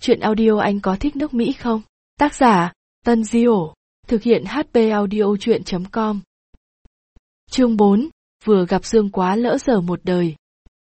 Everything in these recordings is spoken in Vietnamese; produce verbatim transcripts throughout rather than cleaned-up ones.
Chuyện audio anh có thích nước Mỹ không? Tác giả, Tân Diểu. Thực hiện hát pê audio chuyện chấm com. Chương bốn, vừa gặp Dương quá lỡ dở một đời.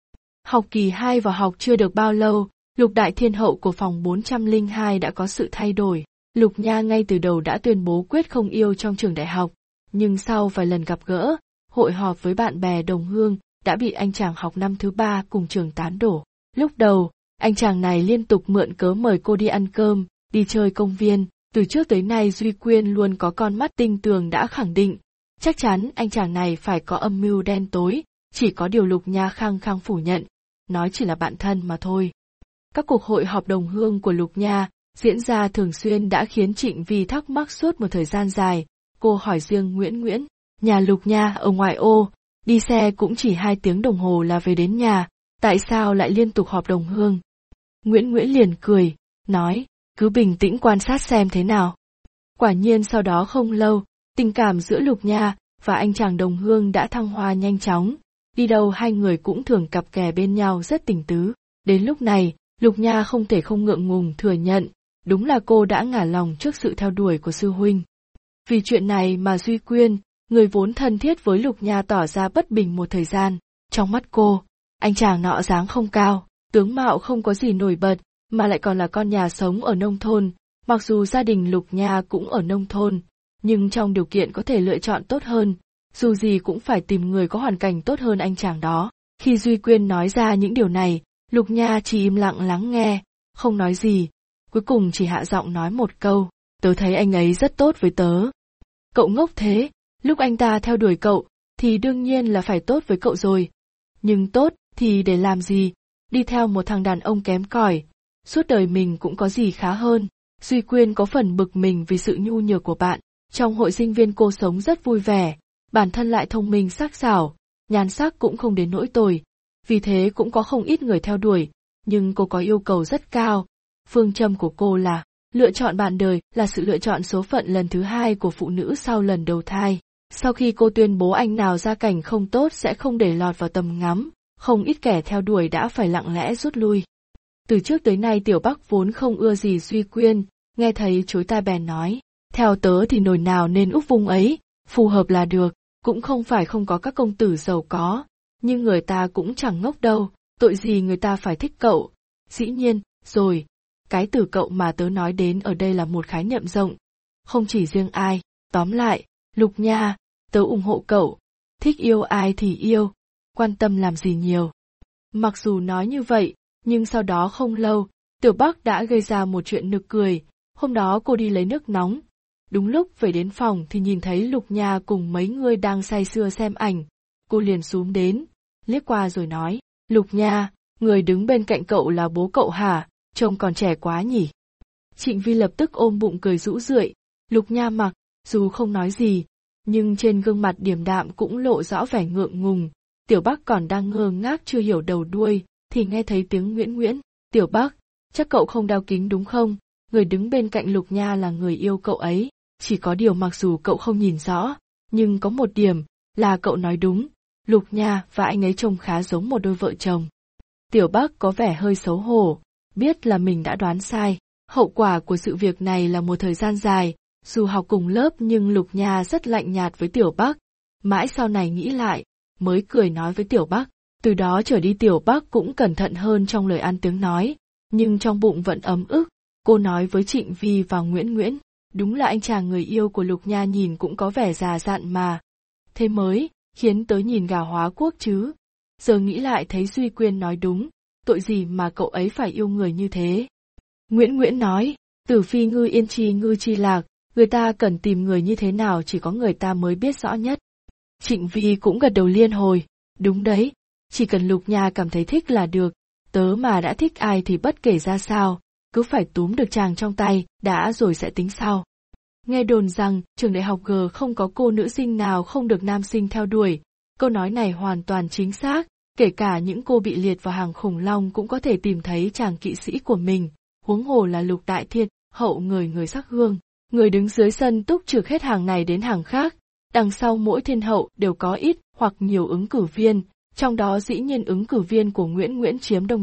Học kỳ hai vào học chưa được bao lâu, Lục Đại Thiên Hậu của phòng bốn trăm lẻ hai đã có sự thay đổi. Lục Nha ngay từ đầu đã tuyên bố quyết không yêu trong trường đại học, nhưng sau vài lần gặp gỡ, hội họp với bạn bè đồng hương, đã bị anh chàng học năm thứ ba cùng trường tán đổ. Lúc đầu, anh chàng này liên tục mượn cớ mời cô đi ăn cơm, đi chơi công viên, từ trước tới nay Duy Quyên luôn có con mắt tinh tường đã khẳng định, chắc chắn anh chàng này phải có âm mưu đen tối, chỉ có điều Lục Nha khăng khăng phủ nhận, nói chỉ là bạn thân mà thôi. Các cuộc hội họp đồng hương của Lục Nha diễn ra thường xuyên đã khiến Trịnh Vi thắc mắc suốt một thời gian dài. Cô hỏi riêng Nguyễn Nguyễn, nhà Lục Nha ở ngoại ô, đi xe cũng chỉ hai tiếng đồng hồ là về đến nhà, tại sao lại liên tục họp đồng hương? Nguyễn Nguyễn liền cười, nói, cứ bình tĩnh quan sát xem thế nào. Quả nhiên sau đó không lâu, tình cảm giữa Lục Nha và anh chàng đồng hương đã thăng hoa nhanh chóng, đi đâu hai người cũng thường cặp kè bên nhau rất tình tứ. Đến lúc này, Lục Nha không thể không ngượng ngùng thừa nhận, đúng là cô đã ngả lòng trước sự theo đuổi của sư huynh. Vì chuyện này mà Duy Quyên, người vốn thân thiết với Lục Nha tỏ ra bất bình một thời gian. Trong mắt cô, anh chàng nọ dáng không cao, tướng mạo không có gì nổi bật, mà lại còn là con nhà sống ở nông thôn. Mặc dù gia đình Lục Nha cũng ở nông thôn, nhưng trong điều kiện có thể lựa chọn tốt hơn, dù gì cũng phải tìm người có hoàn cảnh tốt hơn anh chàng đó. Khi Duy Quyên nói ra những điều này, Lục Nha chỉ im lặng lắng nghe, không nói gì, cuối cùng chỉ hạ giọng nói một câu, tớ thấy anh ấy rất tốt với tớ. Cậu ngốc thế, lúc anh ta theo đuổi cậu, thì đương nhiên là phải tốt với cậu rồi. Nhưng tốt thì để làm gì, đi theo một thằng đàn ông kém cỏi, suốt đời mình cũng có gì khá hơn. Duy Quyên có phần bực mình vì sự nhu nhược của bạn. Trong hội sinh viên cô sống rất vui vẻ, bản thân lại thông minh sắc sảo, nhan sắc cũng không đến nỗi tồi, vì thế cũng có không ít người theo đuổi, nhưng cô có yêu cầu rất cao. Phương châm của cô là, lựa chọn bạn đời là sự lựa chọn số phận lần thứ hai của phụ nữ sau lần đầu thai. Sau khi cô tuyên bố anh nào gia cảnh không tốt sẽ không để lọt vào tầm ngắm, không ít kẻ theo đuổi đã phải lặng lẽ rút lui. Từ trước tới nay Tiểu Bắc vốn không ưa gì Duy Quyên, nghe thấy chối tai bèn nói, theo tớ thì nồi nào nên úp vung ấy, phù hợp là được, cũng không phải không có các công tử giàu có, nhưng người ta cũng chẳng ngốc đâu, tội gì người ta phải thích cậu. Dĩ nhiên, rồi, cái từ cậu mà tớ nói đến ở đây là một khái niệm rộng, không chỉ riêng ai, tóm lại, Lục Nha, tớ ủng hộ cậu, thích yêu ai thì yêu, quan tâm làm gì nhiều. Mặc dù nói như vậy, nhưng sau đó không lâu, Tiểu Bắc đã gây ra một chuyện nực cười. Hôm đó cô đi lấy nước nóng, đúng lúc về đến phòng thì nhìn thấy Lục Nha cùng mấy người đang say sưa xem ảnh. Cô liền xúm đến, liếc qua rồi nói, Lục Nha, người đứng bên cạnh cậu là bố cậu hả, trông còn trẻ quá nhỉ. Trịnh Vi lập tức ôm bụng cười rũ rượi. Lục Nha mặc, dù không nói gì, nhưng trên gương mặt điềm đạm cũng lộ rõ vẻ ngượng ngùng. Tiểu Bắc còn đang ngơ ngác chưa hiểu đầu đuôi, thì nghe thấy tiếng Nguyễn Nguyễn, Tiểu Bắc, chắc cậu không đeo kính đúng không? Người đứng bên cạnh Lục Nha là người yêu cậu ấy, chỉ có điều mặc dù cậu không nhìn rõ, nhưng có một điểm, là cậu nói đúng, Lục Nha và anh ấy trông khá giống một đôi vợ chồng. Tiểu Bắc có vẻ hơi xấu hổ, biết là mình đã đoán sai, hậu quả của sự việc này là một thời gian dài, dù học cùng lớp nhưng Lục Nha rất lạnh nhạt với Tiểu Bắc, mãi sau này nghĩ lại, mới cười nói với Tiểu Bắc, từ đó trở đi Tiểu Bắc cũng cẩn thận hơn trong lời ăn tiếng nói, nhưng trong bụng vẫn ấm ức. Cô nói với Trịnh Vi và Nguyễn Nguyễn, đúng là anh chàng người yêu của Lục Nha nhìn cũng có vẻ già dặn mà. Thế mới, khiến tớ nhìn gà hóa quốc chứ. Giờ nghĩ lại thấy Duy Quyên nói đúng, tội gì mà cậu ấy phải yêu người như thế. Nguyễn Nguyễn nói, tử phi ngư yên chi ngư chi lạc, người ta cần tìm người như thế nào chỉ có người ta mới biết rõ nhất. Trịnh Vi cũng gật đầu liên hồi, đúng đấy, chỉ cần Lục Nha cảm thấy thích là được, tớ mà đã thích ai thì bất kể ra sao, cứ phải túm được chàng trong tay, đã rồi sẽ tính sau. Nghe đồn rằng, trường đại học G không có cô nữ sinh nào không được nam sinh theo đuổi, câu nói này hoàn toàn chính xác, kể cả những cô bị liệt vào hàng khủng long cũng có thể tìm thấy chàng kỵ sĩ của mình, huống hồ là Lục Đại Thiên Hậu người người sắc hương, người đứng dưới sân túc trực hết hàng này đến hàng khác, đằng sau mỗi thiên hậu đều có ít hoặc nhiều ứng cử viên, trong đó dĩ nhiên ứng cử viên của Nguyễn Nguyễn chiếm đông nhất.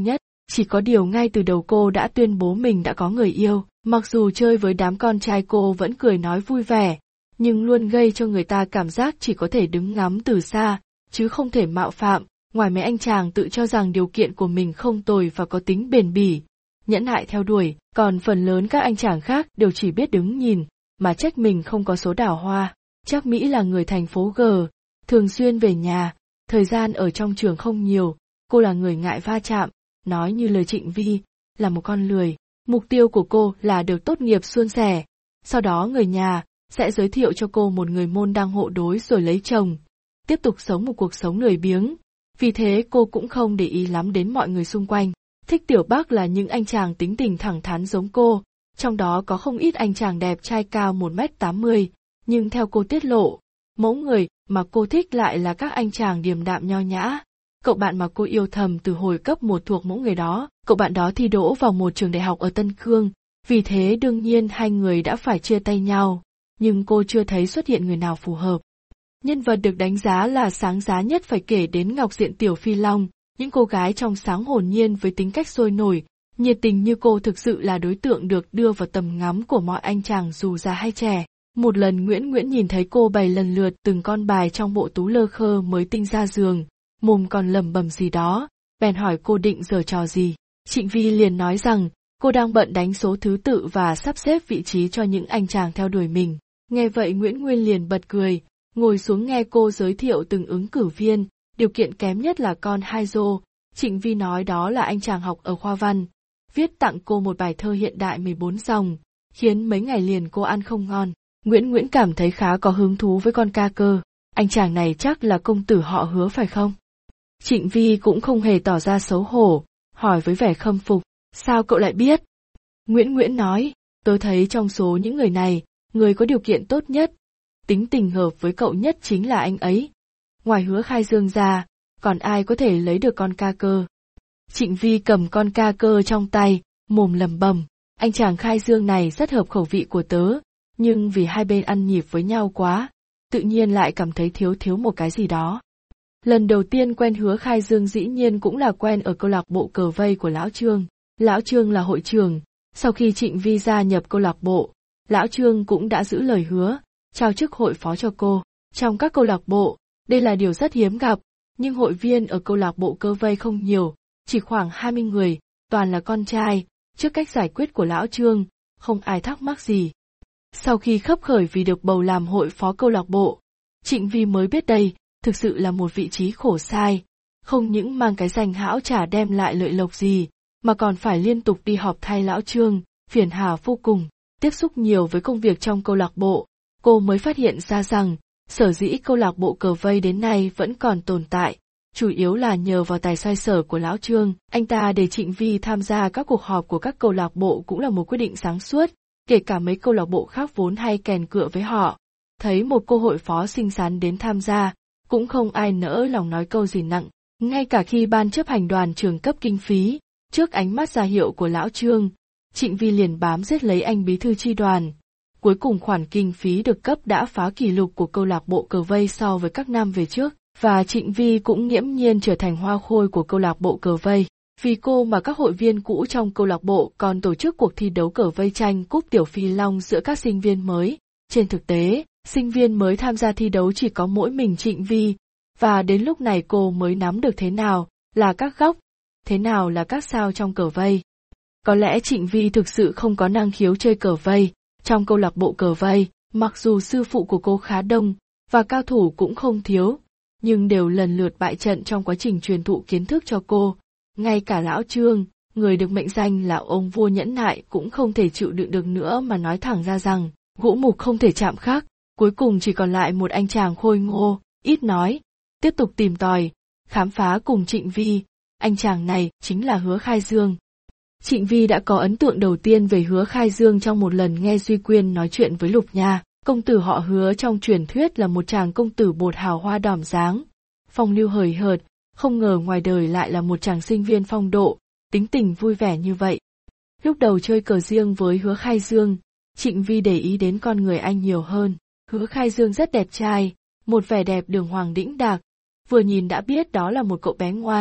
Chỉ có điều ngay từ đầu cô đã tuyên bố mình đã có người yêu, mặc dù chơi với đám con trai cô vẫn cười nói vui vẻ, nhưng luôn gây cho người ta cảm giác chỉ có thể đứng ngắm từ xa, chứ không thể mạo phạm. Ngoài mấy anh chàng tự cho rằng điều kiện của mình không tồi và có tính bền bỉ, nhẫn nại theo đuổi, còn phần lớn các anh chàng khác đều chỉ biết đứng nhìn, mà trách mình không có số đào hoa. Chắc Mỹ là người thành phố G, thường xuyên về nhà, thời gian ở trong trường không nhiều, cô là người ngại va chạm, nói như lời Trịnh Vi, là một con lười. Mục tiêu của cô là được tốt nghiệp suôn sẻ, sau đó người nhà sẽ giới thiệu cho cô một người môn đăng hộ đối rồi lấy chồng, tiếp tục sống một cuộc sống lười biếng. Vì thế cô cũng không để ý lắm đến mọi người xung quanh. Thích Tiểu Bắc là những anh chàng tính tình thẳng thắn giống cô, trong đó có không ít anh chàng đẹp trai cao một mét tám mươi, nhưng theo cô tiết lộ, mẫu người mà cô thích lại là các anh chàng điềm đạm nho nhã. Cậu bạn mà cô yêu thầm từ hồi cấp một thuộc mẫu người đó, cậu bạn đó thi đỗ vào một trường đại học ở Tân Cương, vì thế đương nhiên hai người đã phải chia tay nhau, nhưng cô chưa thấy xuất hiện người nào phù hợp. Nhân vật được đánh giá là sáng giá nhất phải kể đến Ngọc Diện Tiểu Phi Long, những cô gái trong sáng hồn nhiên với tính cách sôi nổi, nhiệt tình như cô thực sự là đối tượng được đưa vào tầm ngắm của mọi anh chàng dù già hay trẻ. Một lần Nguyễn Nguyễn nhìn thấy cô bày lần lượt từng con bài trong bộ tú lơ khơ mới tinh ra giường, mồm còn lẩm bẩm gì đó, bèn hỏi cô định giở trò gì. Trịnh Vi liền nói rằng, cô đang bận đánh số thứ tự và sắp xếp vị trí cho những anh chàng theo đuổi mình. Nghe vậy Nguyễn Nguyên liền bật cười, ngồi xuống nghe cô giới thiệu từng ứng cử viên, điều kiện kém nhất là con hai rô. Trịnh Vi nói đó là anh chàng học ở khoa văn, viết tặng cô một bài thơ hiện đại mười bốn dòng, khiến mấy ngày liền cô ăn không ngon. Nguyễn Nguyễn cảm thấy khá có hứng thú với con ca cơ, anh chàng này chắc là công tử họ Hứa phải không? Trịnh Vi cũng không hề tỏ ra xấu hổ, hỏi với vẻ khâm phục, sao cậu lại biết? Nguyễn Nguyễn nói, tớ thấy trong số những người này, người có điều kiện tốt nhất, tính tình hợp với cậu nhất chính là anh ấy. Ngoài Hứa Khai Dương ra, còn ai có thể lấy được con ca cơ? Trịnh Vi cầm con ca cơ trong tay, mồm lầm bầm, anh chàng Khai Dương này rất hợp khẩu vị của tớ, nhưng vì hai bên ăn nhịp với nhau quá, tự nhiên lại cảm thấy thiếu thiếu một cái gì đó. Lần đầu tiên quen Hứa Khai Dương dĩ nhiên cũng là quen ở câu lạc bộ cờ vây của Lão Trương. Lão Trương là hội trưởng, sau khi Trịnh Vi gia nhập câu lạc bộ, Lão Trương cũng đã giữ lời hứa, trao chức hội phó cho cô. Trong các câu lạc bộ, đây là điều rất hiếm gặp, nhưng hội viên ở câu lạc bộ cờ vây không nhiều, chỉ khoảng hai mươi người, toàn là con trai. Trước cách giải quyết của Lão Trương, không ai thắc mắc gì. Sau khi khấp khởi vì được bầu làm hội phó câu lạc bộ, Trịnh Vi mới biết đây thực sự là một vị trí khổ sai, không những mang cái danh hão chả đem lại lợi lộc gì, mà còn phải liên tục đi họp thay Lão Trương, phiền hà vô cùng. Tiếp xúc nhiều với công việc trong câu lạc bộ, cô mới phát hiện ra rằng, sở dĩ câu lạc bộ cờ vây đến nay vẫn còn tồn tại, chủ yếu là nhờ vào tài xoay sở của Lão Trương. Anh ta để Trịnh Vi tham gia các cuộc họp của các câu lạc bộ cũng là một quyết định sáng suốt, kể cả mấy câu lạc bộ khác vốn hay kèn cựa với họ. Thấy một cô hội phó xinh xắn đến tham gia, cũng không ai nỡ lòng nói câu gì nặng. Ngay cả khi ban chấp hành đoàn trường cấp kinh phí, trước ánh mắt ra hiệu của Lão Trương, Trịnh Vi liền bám giết lấy anh bí thư chi đoàn. Cuối cùng khoản kinh phí được cấp đã phá kỷ lục của câu lạc bộ cờ vây so với các năm về trước, và Trịnh Vi cũng nghiễm nhiên trở thành hoa khôi của câu lạc bộ cờ vây. Vì cô mà các hội viên cũ trong câu lạc bộ còn tổ chức cuộc thi đấu cờ vây tranh cúp Tiểu Phi Long giữa các sinh viên mới. Trên thực tế, sinh viên mới tham gia thi đấu chỉ có mỗi mình Trịnh Vi, và đến lúc này cô mới nắm được thế nào là các góc, thế nào là các sao trong cờ vây. Có lẽ Trịnh Vi thực sự không có năng khiếu chơi cờ vây, trong câu lạc bộ cờ vây, mặc dù sư phụ của cô khá đông, và cao thủ cũng không thiếu, nhưng đều lần lượt bại trận trong quá trình truyền thụ kiến thức cho cô. Ngay cả Lão Trương, người được mệnh danh là ông vua nhẫn nại cũng không thể chịu đựng được nữa mà nói thẳng ra rằng, gỗ mục không thể chạm khắc. Cuối cùng chỉ còn lại một anh chàng khôi ngô, ít nói, tiếp tục tìm tòi, khám phá cùng Trịnh Vi. Anh chàng này chính là Hứa Khai Dương. Trịnh Vi đã có ấn tượng đầu tiên về Hứa Khai Dương trong một lần nghe Duy Quyên nói chuyện với Lục Nha. Công tử họ Hứa trong truyền thuyết là một chàng công tử bột hào hoa đỏm dáng, phong lưu hời hợt, không ngờ ngoài đời lại là một chàng sinh viên phong độ, tính tình vui vẻ như vậy. Lúc đầu chơi cờ riêng với Hứa Khai Dương, Trịnh Vi để ý đến con người anh nhiều hơn. Hứa Khai Dương rất đẹp trai, một vẻ đẹp đường hoàng đĩnh đạc, vừa nhìn đã biết đó là một cậu bé ngoan,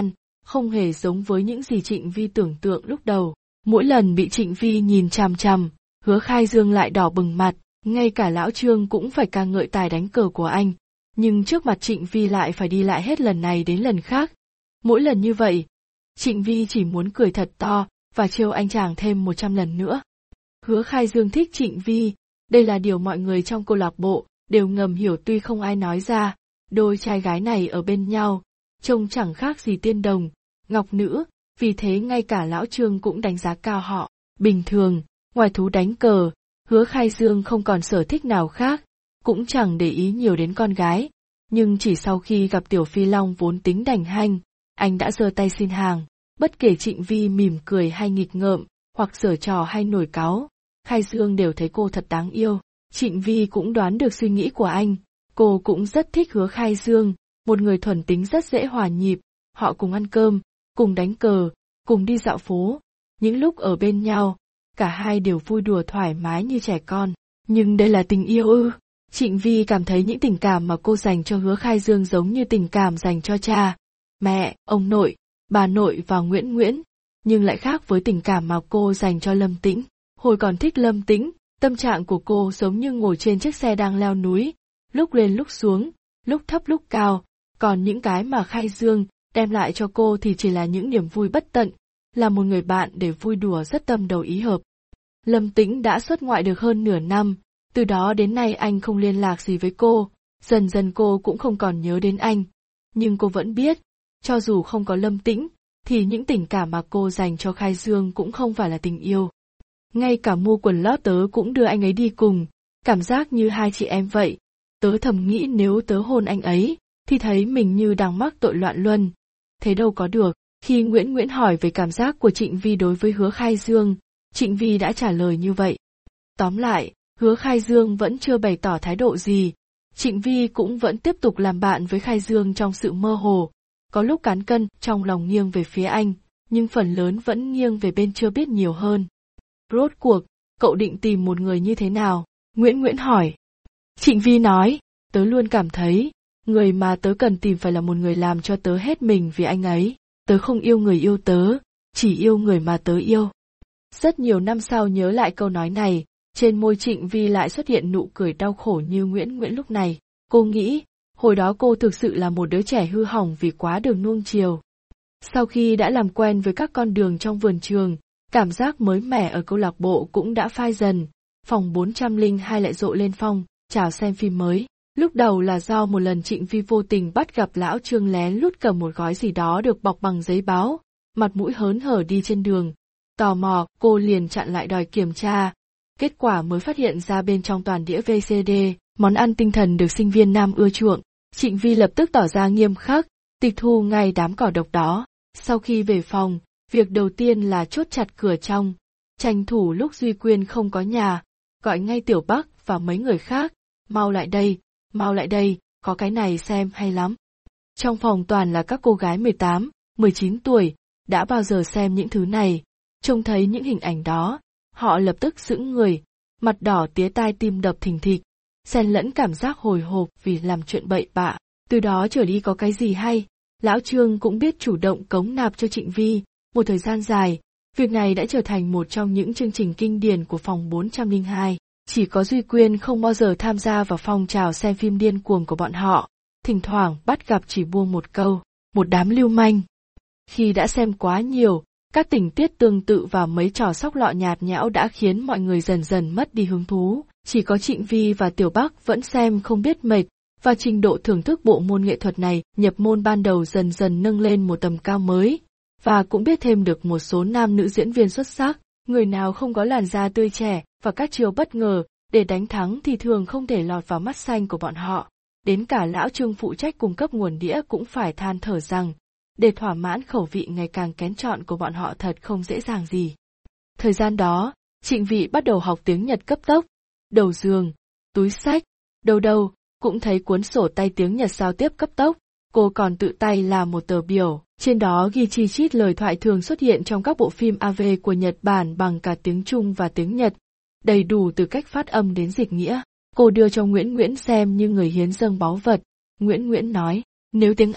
không hề giống với những gì Trịnh Vi tưởng tượng lúc đầu. Mỗi lần bị Trịnh Vi nhìn chằm chằm, Hứa Khai Dương lại đỏ bừng mặt, ngay cả lão Trương cũng phải ca ngợi tài đánh cờ của anh. Nhưng trước mặt Trịnh Vi lại phải đi lại hết lần này đến lần khác. Mỗi lần như vậy, Trịnh Vi chỉ muốn cười thật to và trêu anh chàng thêm một trăm lần nữa. Hứa Khai Dương thích Trịnh Vi, đây là điều mọi người trong câu lạc bộ đều ngầm hiểu tuy không ai nói ra. Đôi trai gái này ở bên nhau, trông chẳng khác gì tiên đồng, ngọc nữ, vì thế ngay cả lão Trương cũng đánh giá cao họ. Bình thường, ngoài thú đánh cờ, Hứa Khai Dương không còn sở thích nào khác, cũng chẳng để ý nhiều đến con gái. Nhưng chỉ sau khi gặp Tiểu Phi Long vốn tính đành hanh, anh đã giơ tay xin hàng. Bất kể Trịnh Vi mỉm cười hay nghịch ngợm, hoặc giở trò hay nổi cáu, Khai Dương đều thấy cô thật đáng yêu. Trịnh Vi cũng đoán được suy nghĩ của anh, cô cũng rất thích Hứa Khai Dương, một người thuần tính rất dễ hòa nhịp, họ cùng ăn cơm, cùng đánh cờ, cùng đi dạo phố. Những lúc ở bên nhau, cả hai đều vui đùa thoải mái như trẻ con. Nhưng đây là tình yêu ư? Trịnh Vi cảm thấy những tình cảm mà cô dành cho Hứa Khai Dương giống như tình cảm dành cho cha, mẹ, ông nội, bà nội và Nguyễn Nguyễn, nhưng lại khác với tình cảm mà cô dành cho Lâm Tĩnh. Hồi còn thích Lâm Tĩnh, tâm trạng của cô giống như ngồi trên chiếc xe đang leo núi, lúc lên lúc xuống, lúc thấp lúc cao, còn những cái mà Khai Dương đem lại cho cô thì chỉ là những niềm vui bất tận, là một người bạn để vui đùa rất tâm đầu ý hợp. Lâm Tĩnh đã xuất ngoại được hơn nửa năm, từ đó đến nay anh không liên lạc gì với cô, dần dần cô cũng không còn nhớ đến anh. Nhưng cô vẫn biết, cho dù không có Lâm Tĩnh, thì những tình cảm mà cô dành cho Khai Dương cũng không phải là tình yêu. Ngay cả mua quần lót tớ cũng đưa anh ấy đi cùng, cảm giác như hai chị em vậy. Tớ thầm nghĩ nếu tớ hôn anh ấy, thì thấy mình như đang mắc tội loạn luân. Thế đâu có được, khi Nguyễn Nguyễn hỏi về cảm giác của Trịnh Vi đối với Hứa Khai Dương, Trịnh Vi đã trả lời như vậy. Tóm lại, Hứa Khai Dương vẫn chưa bày tỏ thái độ gì, Trịnh Vi cũng vẫn tiếp tục làm bạn với Khai Dương trong sự mơ hồ. Có lúc cán cân trong lòng nghiêng về phía anh, nhưng phần lớn vẫn nghiêng về bên chưa biết nhiều hơn. Rốt cuộc, cậu định tìm một người như thế nào? Nguyễn Nguyễn hỏi. Trịnh Vi nói, tớ luôn cảm thấy, người mà tớ cần tìm phải là một người làm cho tớ hết mình vì anh ấy. Tớ không yêu người yêu tớ, chỉ yêu người mà tớ yêu. Rất nhiều năm sau nhớ lại câu nói này, trên môi Trịnh Vi lại xuất hiện nụ cười đau khổ như Nguyễn Nguyễn lúc này. Cô nghĩ, hồi đó cô thực sự là một đứa trẻ hư hỏng vì quá được nuông chiều. Sau khi đã làm quen với các con đường trong vườn trường, cảm giác mới mẻ ở câu lạc bộ cũng đã phai dần. Phòng bốn trăm lẻ hai lại rộ lên phong, chào xem phim mới. Lúc đầu là do một lần Trịnh Vi vô tình bắt gặp lão Trương lén lút cầm một gói gì đó được bọc bằng giấy báo, mặt mũi hớn hở đi trên đường. Tò mò, cô liền chặn lại đòi kiểm tra. Kết quả mới phát hiện ra bên trong toàn đĩa vê xê đê, món ăn tinh thần được sinh viên nam ưa chuộng. Trịnh Vi lập tức tỏ ra nghiêm khắc, tịch thu ngay đám cỏ độc đó. Sau khi về phòng, việc đầu tiên là chốt chặt cửa trong, tranh thủ lúc Duy Quyên không có nhà, gọi ngay Tiểu Bắc và mấy người khác, mau lại đây, mau lại đây, có cái này xem hay lắm. Trong phòng toàn là các cô gái mười tám, mười chín tuổi, đã bao giờ xem những thứ này, trông thấy những hình ảnh đó, họ lập tức sững người, mặt đỏ tía tai tim đập thình thịch, xen lẫn cảm giác hồi hộp vì làm chuyện bậy bạ. Từ đó trở đi có cái gì hay, lão Trương cũng biết chủ động cống nạp cho Trịnh Vi. Một thời gian dài, việc này đã trở thành một trong những chương trình kinh điển của phòng bốn trăm lẻ hai. Chỉ có Duy Quyên không bao giờ tham gia vào phong trào xem phim điên cuồng của bọn họ, thỉnh thoảng bắt gặp chỉ buông một câu, một đám lưu manh. Khi đã xem quá nhiều, các tình tiết tương tự và mấy trò sóc lọ nhạt nhẽo đã khiến mọi người dần dần mất đi hứng thú. Chỉ có Trịnh Vi và Tiểu Bắc vẫn xem không biết mệt, và trình độ thưởng thức bộ môn nghệ thuật này nhập môn ban đầu dần dần nâng lên một tầm cao mới, và cũng biết thêm được một số nam nữ diễn viên xuất sắc. Người nào không có làn da tươi trẻ và các chiêu bất ngờ để đánh thắng thì thường không thể lọt vào mắt xanh của bọn họ. Đến cả lão Trương phụ trách cung cấp nguồn đĩa cũng phải than thở rằng, để thỏa mãn khẩu vị ngày càng kén chọn của bọn họ thật không dễ dàng gì. Thời gian đó, Trịnh Vi bắt đầu học tiếng Nhật cấp tốc, đầu giường, túi xách, đâu đâu, cũng thấy cuốn sổ tay tiếng Nhật giao tiếp cấp tốc. Cô còn tự tay làm một tờ biểu, trên đó ghi chi chít lời thoại thường xuất hiện trong các bộ phim a vê của Nhật Bản bằng cả tiếng Trung và tiếng Nhật, đầy đủ từ cách phát âm đến dịch nghĩa. Cô đưa cho Nguyễn Nguyễn xem như người hiến dâng báu vật. Nguyễn Nguyễn nói, nếu tiếng Anh,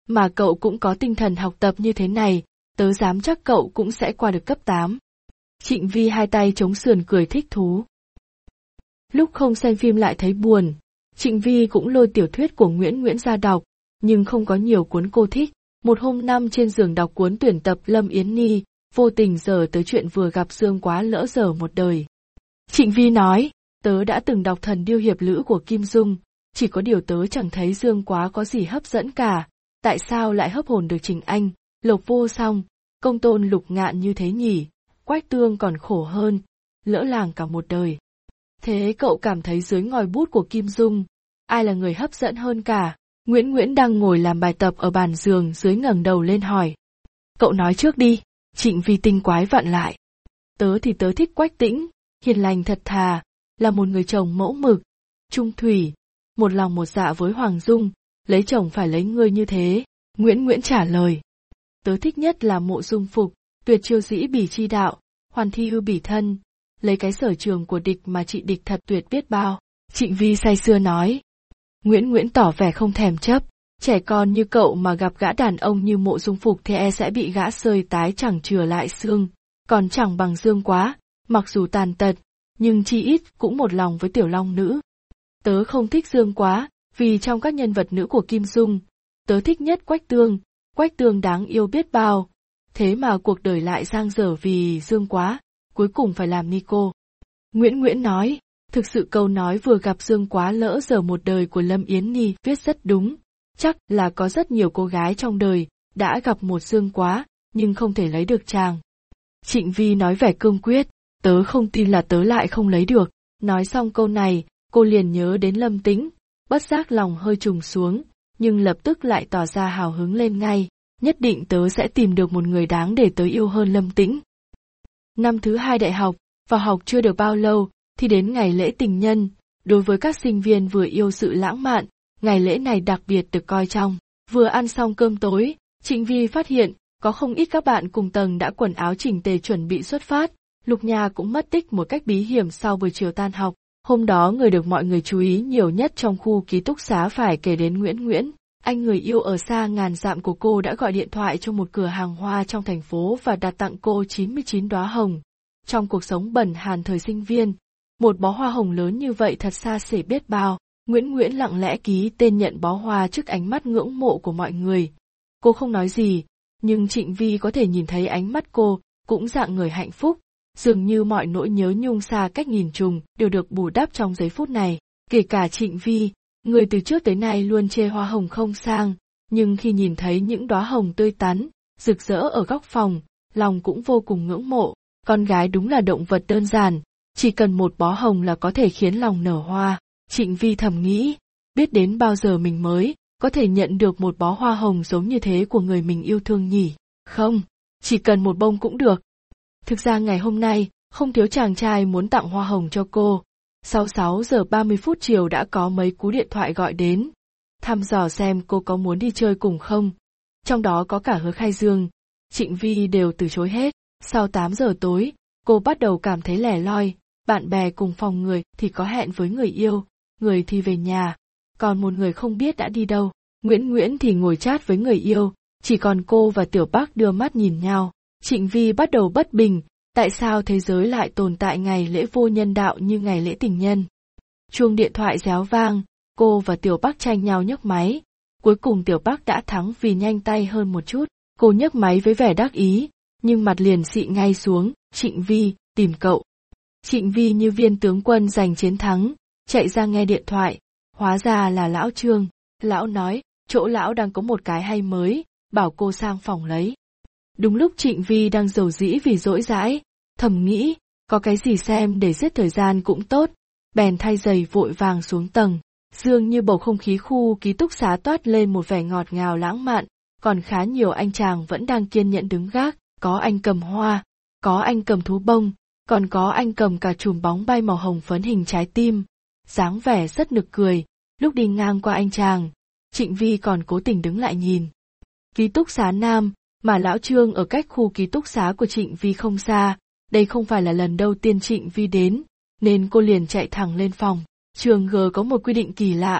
mà cậu cũng có tinh thần học tập như thế này, tớ dám chắc cậu cũng sẽ qua được cấp tám. Trịnh Vi hai tay chống sườn cười thích thú. Lúc không xem phim lại thấy buồn, Trịnh Vi cũng lôi tiểu thuyết của Nguyễn Nguyễn ra đọc, nhưng không có nhiều cuốn cô thích. Một hôm nằm trên giường đọc cuốn tuyển tập Lâm Yến Nhi, vô tình dở tới chuyện vừa gặp Dương Quá lỡ dở một đời. Trịnh Vi nói, tớ đã từng đọc Thần Điêu Hiệp Lữ của Kim Dung, chỉ có điều tớ chẳng thấy Dương Quá có gì hấp dẫn cả, tại sao lại hấp hồn được Trình Anh, Lộc Vô Song, Công Tôn Lục Ngạn như thế nhỉ, Quách Tương còn khổ hơn, lỡ làng cả một đời. Thế cậu cảm thấy dưới ngòi bút của Kim Dung, ai là người hấp dẫn hơn cả? Nguyễn Nguyễn đang ngồi làm bài tập ở bàn giường dưới ngẩng đầu lên hỏi. Cậu nói trước đi, Trịnh Vi tinh quái vặn lại. Tớ thì tớ thích Quách Tĩnh, hiền lành thật thà, là một người chồng mẫu mực, trung thủy, một lòng một dạ với Hoàng Dung, lấy chồng phải lấy người như thế, Nguyễn Nguyễn trả lời. Tớ thích nhất là Mộ Dung Phục, tuyệt chiêu dĩ bỉ chi đạo, hoàn thi hư bỉ thân, lấy cái sở trường của địch mà trị địch thật tuyệt biết bao, Trịnh Vi say sưa nói. Nguyễn Nguyễn tỏ vẻ không thèm chấp, trẻ con như cậu mà gặp gã đàn ông như Mộ Dung Phục thì e sẽ bị gã sơi tái chẳng chừa lại xương, còn chẳng bằng Dương Quá, mặc dù tàn tật, nhưng chi ít cũng một lòng với tiểu long nữ. Tớ không thích Dương Quá, vì trong các nhân vật nữ của Kim Dung, tớ thích nhất Quách Tương, Quách Tương đáng yêu biết bao, thế mà cuộc đời lại giang dở vì Dương Quá, cuối cùng phải làm ni cô. Nguyễn Nguyễn nói, thực sự câu nói vừa gặp Dương Quá lỡ dở một đời của Lâm Yến Nhi viết rất đúng, chắc là có rất nhiều cô gái trong đời đã gặp một Dương Quá, nhưng không thể lấy được chàng. Trịnh Vi nói vẻ cương quyết, tớ không tin là tớ lại không lấy được. Nói xong câu này, cô liền nhớ đến Lâm Tĩnh, bất giác lòng hơi trùng xuống, nhưng lập tức lại tỏ ra hào hứng lên ngay, nhất định tớ sẽ tìm được một người đáng để tớ yêu hơn Lâm Tĩnh. Năm thứ hai đại học, vào học chưa được bao lâu, thì đến ngày lễ tình nhân, đối với các sinh viên vừa yêu sự lãng mạn, ngày lễ này đặc biệt được coi trọng. Vừa ăn xong cơm tối, Trịnh Vi phát hiện, có không ít các bạn cùng tầng đã quần áo chỉnh tề chuẩn bị xuất phát, Lục Nha cũng mất tích một cách bí hiểm sau buổi chiều tan học. Hôm đó người được mọi người chú ý nhiều nhất trong khu ký túc xá phải kể đến Nguyễn Nguyễn. Anh người yêu ở xa ngàn dặm của cô đã gọi điện thoại cho một cửa hàng hoa trong thành phố và đặt tặng cô chín mươi chín đóa hồng. Trong cuộc sống bẩn hàn thời sinh viên, một bó hoa hồng lớn như vậy thật xa xỉ biết bao. Nguyễn Nguyễn lặng lẽ ký tên nhận bó hoa trước ánh mắt ngưỡng mộ của mọi người. Cô không nói gì, nhưng Trịnh Vi có thể nhìn thấy ánh mắt cô, cũng dạng người hạnh phúc. Dường như mọi nỗi nhớ nhung xa cách nghìn trùng đều được bù đắp trong giây phút này. Kể cả Trịnh Vi, người từ trước tới nay luôn chê hoa hồng không sang, nhưng khi nhìn thấy những đóa hồng tươi tắn, rực rỡ ở góc phòng, lòng cũng vô cùng ngưỡng mộ. Con gái đúng là động vật đơn giản, chỉ cần một bó hồng là có thể khiến lòng nở hoa. Trịnh Vi thầm nghĩ, biết đến bao giờ mình mới có thể nhận được một bó hoa hồng giống như thế của người mình yêu thương nhỉ? Không, chỉ cần một bông cũng được. Thực ra ngày hôm nay, không thiếu chàng trai muốn tặng hoa hồng cho cô. Sau sáu giờ ba mươi phút chiều đã có mấy cú điện thoại gọi đến, thăm dò xem cô có muốn đi chơi cùng không. Trong đó có cả Hứa Khai Dương. Trịnh Vi đều từ chối hết. Sau tám giờ tối, cô bắt đầu cảm thấy lẻ loi, bạn bè cùng phòng người thì có hẹn với người yêu, người thì về nhà, còn một người không biết đã đi đâu. Nguyễn Nguyễn thì ngồi chat với người yêu, chỉ còn cô và Tiểu Bắc đưa mắt nhìn nhau. Trịnh Vi bắt đầu bất bình, tại sao thế giới lại tồn tại ngày lễ vô nhân đạo như ngày lễ tình nhân. Chuông điện thoại réo vang, cô và Tiểu Bắc tranh nhau nhấc máy. Cuối cùng Tiểu Bắc đã thắng vì nhanh tay hơn một chút. Cô nhấc máy với vẻ đắc ý, nhưng mặt liền xị ngay xuống. Trịnh Vi, tìm cậu. Trịnh Vi như viên tướng quân giành chiến thắng, chạy ra nghe điện thoại. Hóa ra là lão Trương. Lão nói, chỗ lão đang có một cái hay mới, bảo cô sang phòng lấy. Đúng lúc Trịnh Vi đang rầu rĩ vì dỗi dãi, thầm nghĩ, có cái gì xem để giết thời gian cũng tốt, bèn thay giày vội vàng xuống tầng. Dường như bầu không khí khu ký túc xá toát lên một vẻ ngọt ngào lãng mạn, còn khá nhiều anh chàng vẫn đang kiên nhẫn đứng gác, có anh cầm hoa, có anh cầm thú bông, còn có anh cầm cả chùm bóng bay màu hồng phấn hình trái tim, dáng vẻ rất nực cười. Lúc đi ngang qua anh chàng, Trịnh Vi còn cố tình đứng lại nhìn. Ký túc xá nam, mà lão Trương ở cách khu ký túc xá của Trịnh Vi không xa, đây không phải là lần đầu tiên Trịnh Vi đến, nên cô liền chạy thẳng lên phòng. Trường G có một quy định kỳ lạ,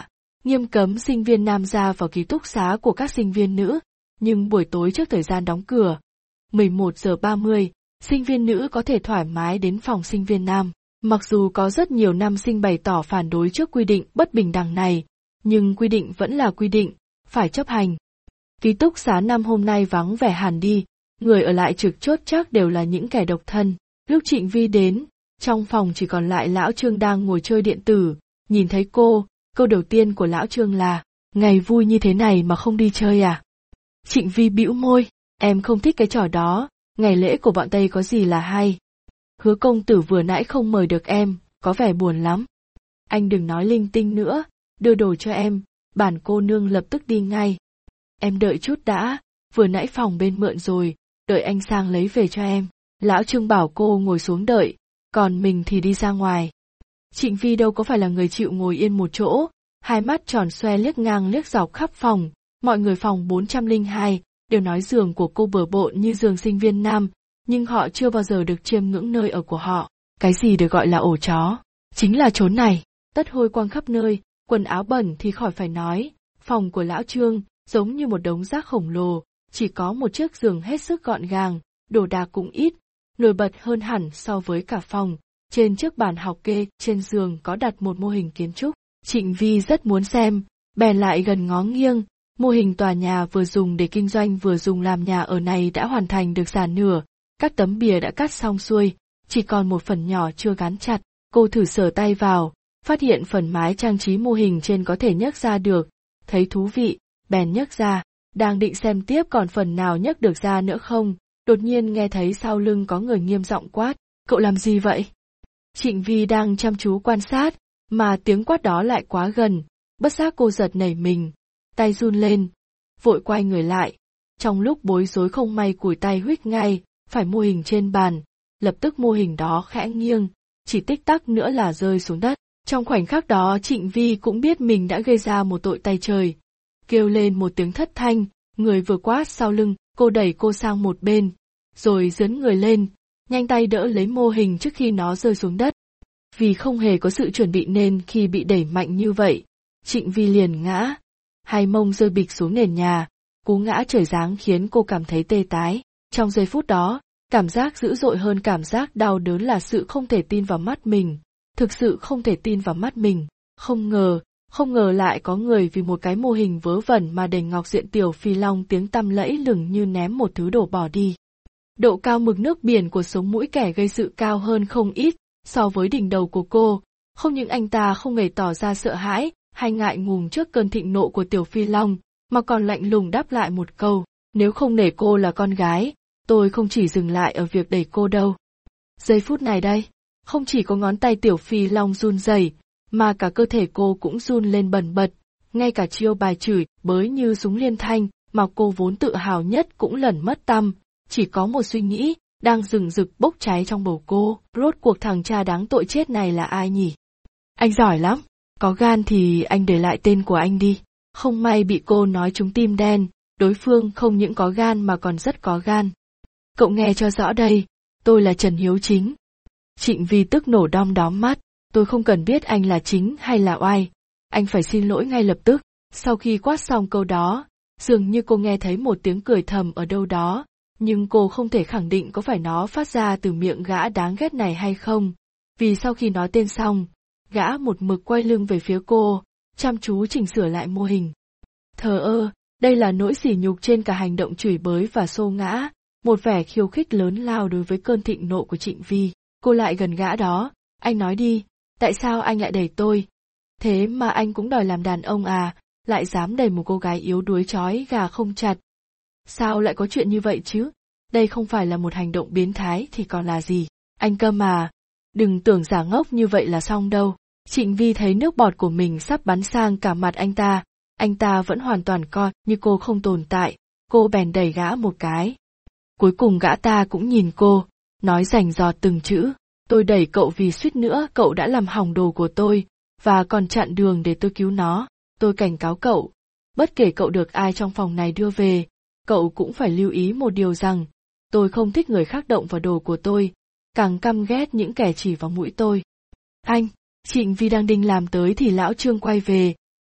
nghiêm cấm sinh viên nam ra vào ký túc xá của các sinh viên nữ, nhưng buổi tối trước thời gian đóng cửa, mười một giờ ba mươi, sinh viên nữ có thể thoải mái đến phòng sinh viên nam. Mặc dù có rất nhiều nam sinh bày tỏ phản đối trước quy định bất bình đẳng này, nhưng quy định vẫn là quy định, phải chấp hành. Ký túc xá nam hôm nay vắng vẻ hẳn đi, người ở lại trực chốt chắc đều là những kẻ độc thân. Lúc Trịnh Vi đến, trong phòng chỉ còn lại lão Trương đang ngồi chơi điện tử, nhìn thấy cô, câu đầu tiên của lão Trương là, ngày vui như thế này mà không đi chơi à? Trịnh Vi bĩu môi, em không thích cái trò đó, ngày lễ của bọn Tây có gì là hay. Hứa công tử vừa nãy không mời được em, có vẻ buồn lắm. Anh đừng nói linh tinh nữa, đưa đồ cho em, bản cô nương lập tức đi ngay. Em đợi chút đã, vừa nãy phòng bên mượn rồi, đợi anh sang lấy về cho em. Lão Trương bảo cô ngồi xuống đợi, còn mình thì đi ra ngoài. Trịnh Vi đâu có phải là người chịu ngồi yên một chỗ, hai mắt tròn xoe liếc ngang liếc dọc khắp phòng, mọi người phòng bốn trăm lẻ hai đều nói giường của cô bừa bộn như giường sinh viên nam, nhưng họ chưa bao giờ được chiêm ngưỡng nơi ở của họ. Cái gì được gọi là ổ chó, chính là chốn này, tất hôi quang khắp nơi, quần áo bẩn thì khỏi phải nói. Phòng của lão Trương giống như một đống rác khổng lồ, chỉ có một chiếc giường hết sức gọn gàng, đồ đạc cũng ít, nổi bật hơn hẳn so với cả phòng. Trên chiếc bàn học kê, trên giường có đặt một mô hình kiến trúc. Trịnh Vi rất muốn xem, bèn lại gần ngó nghiêng. Mô hình tòa nhà vừa dùng để kinh doanh vừa dùng làm nhà ở này đã hoàn thành được già nửa, các tấm bìa đã cắt xong xuôi, chỉ còn một phần nhỏ chưa gắn chặt. Cô thử sờ tay vào, phát hiện phần mái trang trí mô hình trên có thể nhấc ra được, thấy thú vị, bèn nhấc ra, đang định xem tiếp còn phần nào nhấc được ra nữa không, đột nhiên nghe thấy sau lưng có người nghiêm giọng quát, cậu làm gì vậy? Trịnh Vi đang chăm chú quan sát, mà tiếng quát đó lại quá gần, bất giác cô giật nảy mình, tay run lên, vội quay người lại, trong lúc bối rối không may cùi tay huých ngay, phải mô hình trên bàn, lập tức mô hình đó khẽ nghiêng, chỉ tích tắc nữa là rơi xuống đất. Trong khoảnh khắc đó Trịnh Vi cũng biết mình đã gây ra một tội tày trời, kêu lên một tiếng thất thanh, người vừa quát sau lưng, cô đẩy cô sang một bên, rồi dướn người lên, nhanh tay đỡ lấy mô hình trước khi nó rơi xuống đất. Vì không hề có sự chuẩn bị nên khi bị đẩy mạnh như vậy, Trịnh Vi liền ngã, hai mông rơi bịch xuống nền nhà, cú ngã trời giáng khiến cô cảm thấy tê tái. Trong giây phút đó, cảm giác dữ dội hơn cảm giác đau đớn là sự không thể tin vào mắt mình, thực sự không thể tin vào mắt mình. Không ngờ, không ngờ lại có người vì một cái mô hình vớ vẩn mà để Ngọc Diện Tiểu Phi Long tiếng tăm lẫy lừng như ném một thứ đồ bỏ đi. Độ cao mực nước biển của sống mũi kẻ gây sự cao hơn không ít so với đỉnh đầu của cô, không những anh ta không hề tỏ ra sợ hãi hay ngại ngùng trước cơn thịnh nộ của Tiểu Phi Long, mà còn lạnh lùng đáp lại một câu, nếu không nể cô là con gái, tôi không chỉ dừng lại ở việc đẩy cô đâu. Giây phút này đây, không chỉ có ngón tay Tiểu Phi Long run rẩy, mà cả cơ thể cô cũng run lên bần bật, ngay cả chiêu bài chửi bới như súng liên thanh mà cô vốn tự hào nhất cũng lẩn mất tăm, chỉ có một suy nghĩ đang rừng rực bốc cháy trong bầu cô, rốt cuộc thằng cha đáng tội chết này là ai nhỉ? Anh giỏi lắm, có gan thì anh để lại tên của anh đi. Không may bị cô nói trúng tim đen, đối phương không những có gan mà còn rất có gan. Cậu nghe cho rõ đây, tôi là Trần Hiếu Chính. Trịnh Vi tức nổ đom đóm mắt, tôi không cần biết anh là chính hay là oai, anh phải xin lỗi ngay lập tức. Sau khi quát xong câu đó, dường như cô nghe thấy một tiếng cười thầm ở đâu đó, nhưng cô không thể khẳng định có phải nó phát ra từ miệng gã đáng ghét này hay không, vì sau khi nói tên xong, gã một mực quay lưng về phía cô, chăm chú chỉnh sửa lại mô hình. Thờ ơ, đây là nỗi sỉ nhục trên cả hành động chửi bới và xô ngã, một vẻ khiêu khích lớn lao đối với cơn thịnh nộ của Trịnh Vi. Cô lại gần gã đó, anh nói đi, tại sao anh lại đẩy tôi? Thế mà anh cũng đòi làm đàn ông à, lại dám đẩy một cô gái yếu đuối trói gà không chặt. Sao lại có chuyện như vậy chứ? Đây không phải là một hành động biến thái thì còn là gì? Anh câm à, đừng tưởng giả ngốc như vậy là xong đâu. Trịnh Vi thấy nước bọt của mình sắp bắn sang cả mặt anh ta, anh ta vẫn hoàn toàn coi như cô không tồn tại, cô bèn đẩy gã một cái. Cuối cùng gã ta cũng nhìn cô, nói rành rọt từng chữ, tôi đẩy cậu vì suýt nữa cậu đã làm hỏng đồ của tôi, và còn chặn đường để tôi cứu nó. Tôi cảnh cáo cậu, bất kể cậu được ai trong phòng này đưa về, cậu cũng phải lưu ý một điều rằng, tôi không thích người khác động vào đồ của tôi, càng căm ghét những kẻ chỉ vào mũi tôi. Anh, Trịnh Vi đang định làm tới thì lão Trương quay về,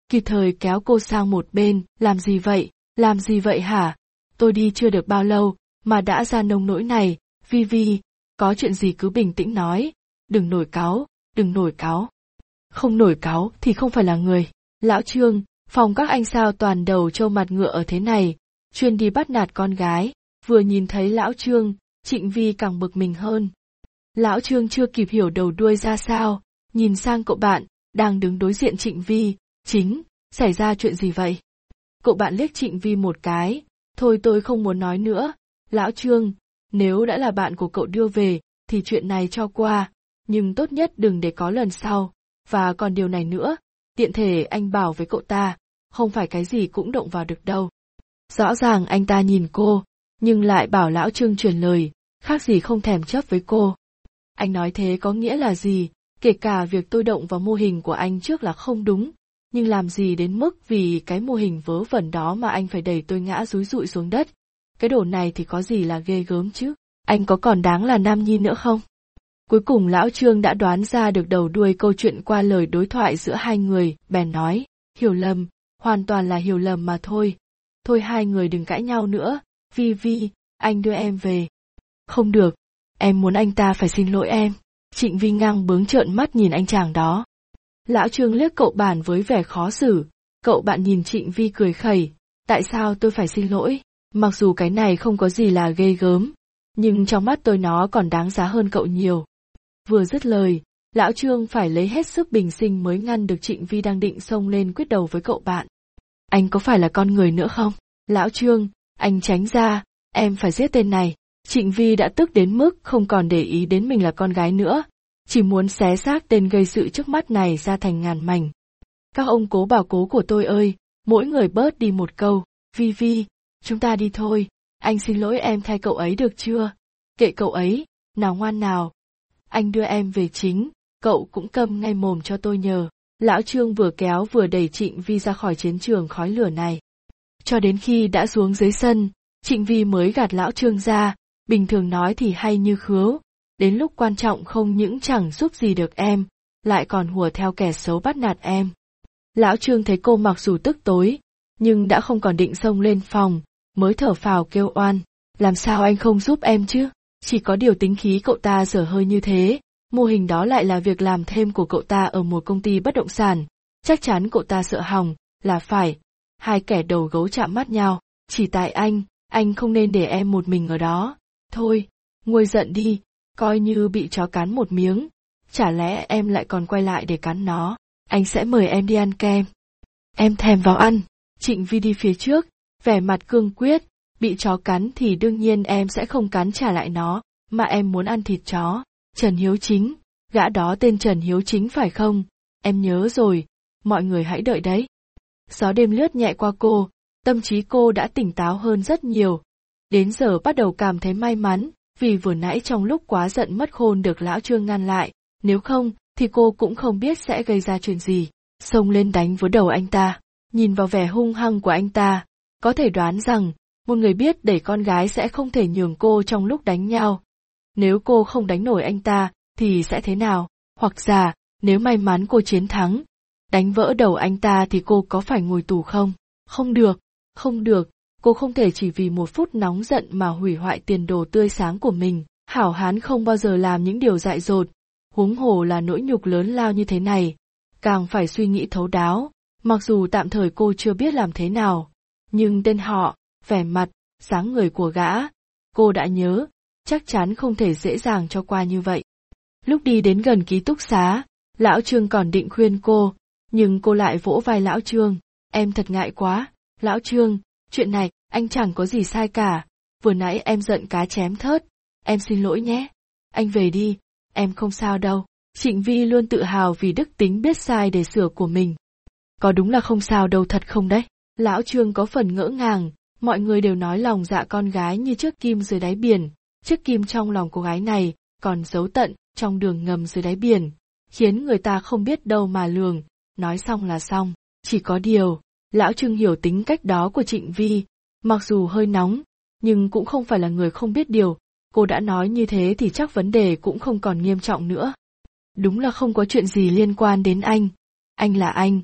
kịp thời kéo cô sang một bên. Làm gì vậy, làm gì vậy hả? Tôi đi chưa được bao lâu, mà đã ra nông nỗi này. Vi Vi, có chuyện gì cứ bình tĩnh nói, đừng nổi cáu, đừng nổi cáu. Không nổi cáu thì không phải là người. Lão Trương, phòng các anh sao toàn đầu trâu mặt ngựa ở thế này, chuyên đi bắt nạt con gái. Vừa nhìn thấy Lão Trương, Trịnh Vi càng bực mình hơn. Lão Trương chưa kịp hiểu đầu đuôi ra sao, nhìn sang cậu bạn, đang đứng đối diện Trịnh Vi. Chính, xảy ra chuyện gì vậy? Cậu bạn liếc Trịnh Vi một cái, thôi tôi không muốn nói nữa. Lão Trương, nếu đã là bạn của cậu đưa về, thì chuyện này cho qua, nhưng tốt nhất đừng để có lần sau. Và còn điều này nữa, tiện thể anh bảo với cậu ta, không phải cái gì cũng động vào được đâu. Rõ ràng anh ta nhìn cô, nhưng lại bảo Lão Trương truyền lời, khác gì không thèm chấp với cô. Anh nói thế có nghĩa là gì? Kể cả việc tôi động vào mô hình của anh trước là không đúng, nhưng làm gì đến mức vì cái mô hình vớ vẩn đó mà anh phải đẩy tôi ngã dúi dụi xuống đất. Cái đồ này thì có gì là ghê gớm chứ? Anh có còn đáng là nam nhi nữa không? Cuối cùng Lão Trương đã đoán ra được đầu đuôi câu chuyện qua lời đối thoại giữa hai người, bèn nói, hiểu lầm, hoàn toàn là hiểu lầm mà thôi. Thôi hai người đừng cãi nhau nữa, Vi Vi, anh đưa em về. Không được, em muốn anh ta phải xin lỗi em. Trịnh Vi ngang bướng trợn mắt nhìn anh chàng đó. Lão Trương liếc cậu bạn với vẻ khó xử, cậu bạn nhìn Trịnh Vi cười khẩy, tại sao tôi phải xin lỗi, mặc dù cái này không có gì là ghê gớm, nhưng trong mắt tôi nó còn đáng giá hơn cậu nhiều. Vừa dứt lời, Lão Trương phải lấy hết sức bình sinh mới ngăn được Trịnh Vi đang định xông lên quyết đầu với cậu bạn. Anh có phải là con người nữa không? Lão Trương, anh tránh ra, em phải giết tên này. Trịnh Vi đã tức đến mức không còn để ý đến mình là con gái nữa, chỉ muốn xé xác tên gây sự trước mắt này ra thành ngàn mảnh. Các ông cố bảo cố của tôi ơi, mỗi người bớt đi một câu, Vi Vi, chúng ta đi thôi, anh xin lỗi em thay cậu ấy được chưa? Kệ cậu ấy, nào ngoan nào. Anh đưa em về chính, cậu cũng câm ngay mồm cho tôi nhờ. Lão Trương vừa kéo vừa đẩy Trịnh Vi ra khỏi chiến trường khói lửa này. Cho đến khi đã xuống dưới sân, Trịnh Vi mới gạt Lão Trương ra, bình thường nói thì hay như khứu, đến lúc quan trọng không những chẳng giúp gì được em, lại còn hùa theo kẻ xấu bắt nạt em. Lão Trương thấy cô mặc dù tức tối, nhưng đã không còn định xông lên phòng, mới thở phào kêu oan, làm sao anh không giúp em chứ? Chỉ có điều tính khí cậu ta dở hơi như thế, mô hình đó lại là việc làm thêm của cậu ta ở một công ty bất động sản, chắc chắn cậu ta sợ hỏng, là phải. Hai kẻ đầu gấu chạm mắt nhau, chỉ tại anh, anh không nên để em một mình ở đó. Thôi, nguôi giận đi, coi như bị chó cắn một miếng, chả lẽ em lại còn quay lại để cắn nó, anh sẽ mời em đi ăn kem. Em thèm vào ăn. Trịnh Vi đi phía trước, vẻ mặt cương quyết, bị chó cắn thì đương nhiên em sẽ không cắn trả lại nó, mà em muốn ăn thịt chó. Trần Hiếu Chính, gã đó tên Trần Hiếu Chính phải không? Em nhớ rồi, mọi người hãy đợi đấy. Gió đêm lướt nhẹ qua cô, tâm trí cô đã tỉnh táo hơn rất nhiều. Đến giờ bắt đầu cảm thấy may mắn, vì vừa nãy trong lúc quá giận mất khôn được Lão Trương ngăn lại, nếu không thì cô cũng không biết sẽ gây ra chuyện gì. Xông lên đánh với đầu anh ta, nhìn vào vẻ hung hăng của anh ta, có thể đoán rằng, một người biết đẩy con gái sẽ không thể nhường cô trong lúc đánh nhau. Nếu cô không đánh nổi anh ta, thì sẽ thế nào? Hoặc giả, nếu may mắn cô chiến thắng, đánh vỡ đầu anh ta thì cô có phải ngồi tù không? Không được, không được, cô không thể chỉ vì một phút nóng giận mà hủy hoại tiền đồ tươi sáng của mình. Hảo hán không bao giờ làm những điều dại dột, huống hồ là nỗi nhục lớn lao như thế này. Càng phải suy nghĩ thấu đáo, mặc dù tạm thời cô chưa biết làm thế nào, nhưng tên họ, vẻ mặt, dáng người của gã, cô đã nhớ, chắc chắn không thể dễ dàng cho qua như vậy. Lúc đi đến gần ký túc xá, Lão Trương còn định khuyên cô, nhưng cô lại vỗ vai Lão Trương, em thật ngại quá, Lão Trương, chuyện này, anh chẳng có gì sai cả, vừa nãy em giận cá chém thớt, em xin lỗi nhé, anh về đi, em không sao đâu. Trịnh Vi luôn tự hào vì đức tính biết sai để sửa của mình. Có đúng là không sao đâu thật không đấy? Lão Trương có phần ngỡ ngàng, mọi người đều nói lòng dạ con gái như chiếc kim dưới đáy biển, chiếc kim trong lòng cô gái này còn giấu tận trong đường ngầm dưới đáy biển, khiến người ta không biết đâu mà lường, nói xong là xong. Chỉ có điều, Lão Trương hiểu tính cách đó của Trịnh Vi, mặc dù hơi nóng, nhưng cũng không phải là người không biết điều, cô đã nói như thế thì chắc vấn đề cũng không còn nghiêm trọng nữa. Đúng là không có chuyện gì liên quan đến anh. Anh là anh.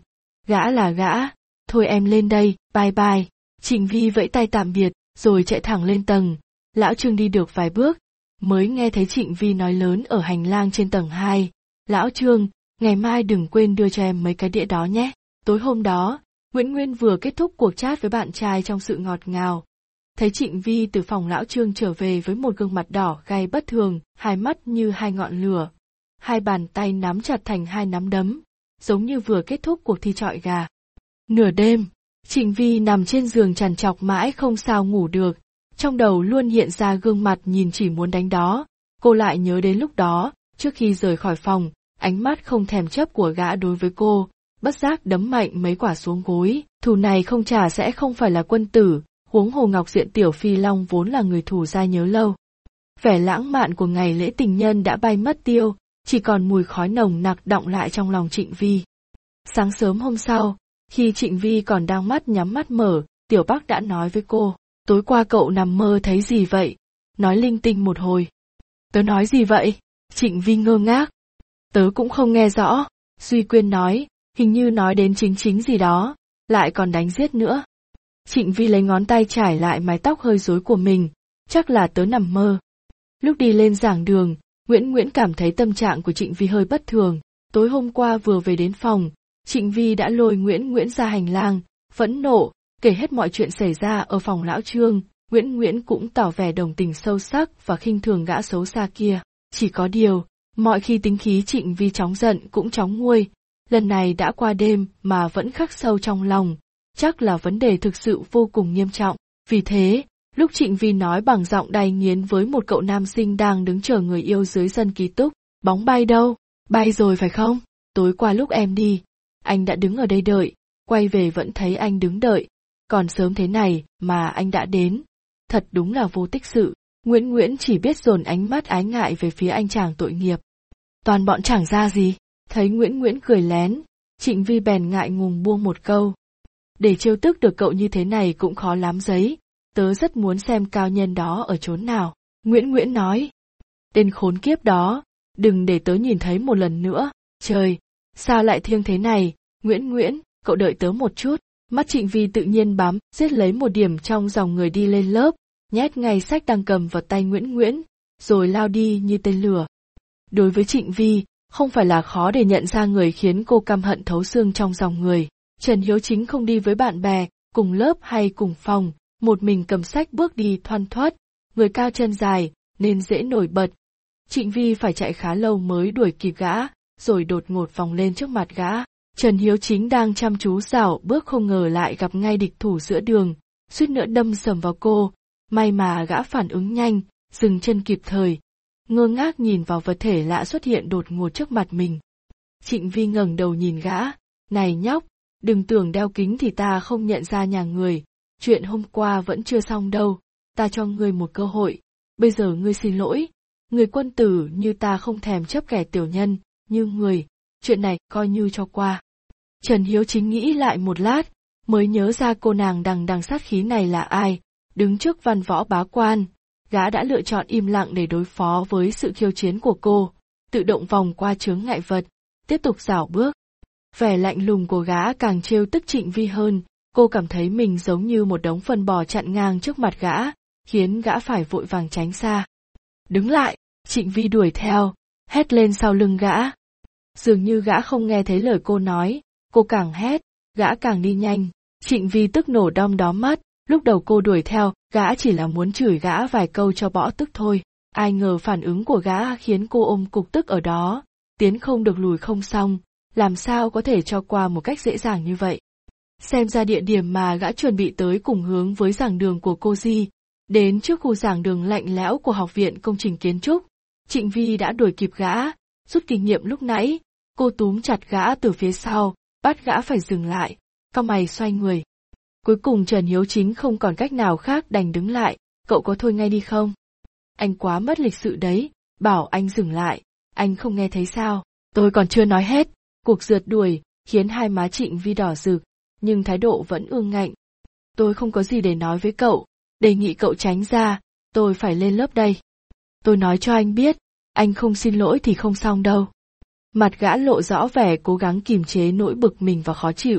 Gã là gã, thôi em lên đây, bye bye. Trịnh Vi vẫy tay tạm biệt, rồi chạy thẳng lên tầng. Lão Trương đi được vài bước, mới nghe thấy Trịnh Vi nói lớn ở hành lang trên tầng hai. Lão Trương, ngày mai đừng quên đưa cho em mấy cái đĩa đó nhé. Tối hôm đó, Nguyễn Nguyễn vừa kết thúc cuộc chat với bạn trai trong sự ngọt ngào. Thấy Trịnh Vi từ phòng Lão Trương trở về với một gương mặt đỏ gay bất thường, hai mắt như hai ngọn lửa. Hai bàn tay nắm chặt thành hai nắm đấm, giống như vừa kết thúc cuộc thi chọi gà. Nửa đêm, Trịnh Vi nằm trên giường trằn trọc mãi không sao ngủ được, trong đầu luôn hiện ra gương mặt nhìn chỉ muốn đánh đó. Cô lại nhớ đến lúc đó, trước khi rời khỏi phòng, ánh mắt không thèm chấp của gã đối với cô, bất giác đấm mạnh mấy quả xuống gối. Thù này không trả sẽ không phải là quân tử, huống hồ Ngọc Diện Tiểu Phi Long vốn là người thù dai nhớ lâu. Vẻ lãng mạn của ngày lễ tình nhân đã bay mất tiêu, chỉ còn mùi khói nồng nặc đọng lại trong lòng Trịnh Vi. Sáng sớm hôm sau, khi Trịnh Vi còn đang mắt nhắm mắt mở, Tiểu Bắc đã nói với cô, tối qua cậu nằm mơ thấy gì vậy? Nói linh tinh một hồi. Tớ nói gì vậy? Trịnh Vi ngơ ngác. Tớ cũng không nghe rõ, Duy Quyên nói, hình như nói đến chính chính gì đó, lại còn đánh giết nữa. Trịnh Vi lấy ngón tay trải lại mái tóc hơi rối của mình, chắc là tớ nằm mơ. Lúc đi lên giảng đường, Nguyễn Nguyễn cảm thấy tâm trạng của Trịnh Vi hơi bất thường. Tối hôm qua vừa về đến phòng, Trịnh Vi đã lôi Nguyễn Nguyễn ra hành lang, phẫn nộ, kể hết mọi chuyện xảy ra ở phòng Lão Trương. Nguyễn Nguyễn cũng tỏ vẻ đồng tình sâu sắc và khinh thường gã xấu xa kia. Chỉ có điều, mọi khi tính khí Trịnh Vi chóng giận cũng chóng nguôi, lần này đã qua đêm mà vẫn khắc sâu trong lòng, chắc là vấn đề thực sự vô cùng nghiêm trọng. Vì thế, lúc Trịnh Vi nói bằng giọng đay nghiến với một cậu nam sinh đang đứng chờ người yêu dưới sân ký túc, bóng bay đâu? Bay rồi phải không? Tối qua lúc em đi, anh đã đứng ở đây đợi, quay về vẫn thấy anh đứng đợi, còn sớm thế này mà anh đã đến. Thật đúng là vô tích sự. Nguyễn Nguyễn chỉ biết dồn ánh mắt ái ngại về phía anh chàng tội nghiệp. Toàn bọn chẳng ra gì. Thấy Nguyễn Nguyễn cười lén, Trịnh Vi bèn ngại ngùng buông một câu. Để trêu tức được cậu như thế này cũng khó lắm giấy, tớ rất muốn xem cao nhân đó ở chốn nào. Nguyễn Nguyễn nói. Tên khốn kiếp đó, đừng để tớ nhìn thấy một lần nữa. Trời, sao lại thiêng thế này? Nguyễn Nguyễn, cậu đợi tớ một chút. Mắt Trịnh Vi tự nhiên bám, giết lấy một điểm trong dòng người đi lên lớp, nhét ngay sách đang cầm vào tay Nguyễn Nguyễn, rồi lao đi như tên lửa. Đối với Trịnh Vi, không phải là khó để nhận ra người khiến cô căm hận thấu xương trong dòng người. Trần Hiếu Chính không đi với bạn bè, cùng lớp hay cùng phòng, một mình cầm sách bước đi thoăn thoắt, người cao chân dài, nên dễ nổi bật. Trịnh Vi phải chạy khá lâu mới đuổi kịp gã, rồi đột ngột vòng lên trước mặt gã. Trần Hiếu Chính đang chăm chú dạo bước không ngờ lại gặp ngay địch thủ giữa đường, suýt nữa đâm sầm vào cô, may mà gã phản ứng nhanh, dừng chân kịp thời, ngơ ngác nhìn vào vật thể lạ xuất hiện đột ngột trước mặt mình. Trịnh Vi ngẩng đầu nhìn gã, này nhóc, đừng tưởng đeo kính thì ta không nhận ra nhà người, chuyện hôm qua vẫn chưa xong đâu, ta cho ngươi một cơ hội, bây giờ ngươi xin lỗi, người quân tử như ta không thèm chấp kẻ tiểu nhân, như người, chuyện này coi như cho qua. Trần Hiếu Chính nghĩ lại một lát, mới nhớ ra cô nàng đằng đằng sát khí này là ai, đứng trước văn võ bá quan, gã đã lựa chọn im lặng để đối phó với sự khiêu chiến của cô, tự động vòng qua chướng ngại vật, tiếp tục rảo bước. Vẻ lạnh lùng của gã càng trêu tức Trịnh Vi hơn, cô cảm thấy mình giống như một đống phân bò chặn ngang trước mặt gã, khiến gã phải vội vàng tránh xa. Đứng lại, Trịnh Vi đuổi theo, hét lên sau lưng gã. Dường như gã không nghe thấy lời cô nói, cô càng hét, gã càng đi nhanh. Trịnh Vi tức nổ đom đóm mắt, lúc đầu cô đuổi theo, gã chỉ là muốn chửi gã vài câu cho bỏ tức thôi. Ai ngờ phản ứng của gã khiến cô ôm cục tức ở đó, tiến không được lùi không xong, làm sao có thể cho qua một cách dễ dàng như vậy. Xem ra địa điểm mà gã chuẩn bị tới cùng hướng với giảng đường của cô Di, đến trước khu giảng đường lạnh lẽo của Học viện Công trình Kiến trúc. Trịnh Vi đã đuổi kịp gã, rút kinh nghiệm lúc nãy, cô túm chặt gã từ phía sau, bắt gã phải dừng lại, cau mày xoay người. Cuối cùng Trần Hiếu Chính không còn cách nào khác đành đứng lại, cậu có thôi ngay đi không? Anh quá mất lịch sự đấy, bảo anh dừng lại, anh không nghe thấy sao? Tôi còn chưa nói hết, cuộc rượt đuổi, khiến hai má Trịnh Vi đỏ rực, nhưng thái độ vẫn ương ngạnh. Tôi không có gì để nói với cậu, đề nghị cậu tránh ra, tôi phải lên lớp đây. Tôi nói cho anh biết, anh không xin lỗi thì không xong đâu. Mặt gã lộ rõ vẻ cố gắng kìm chế nỗi bực mình và khó chịu.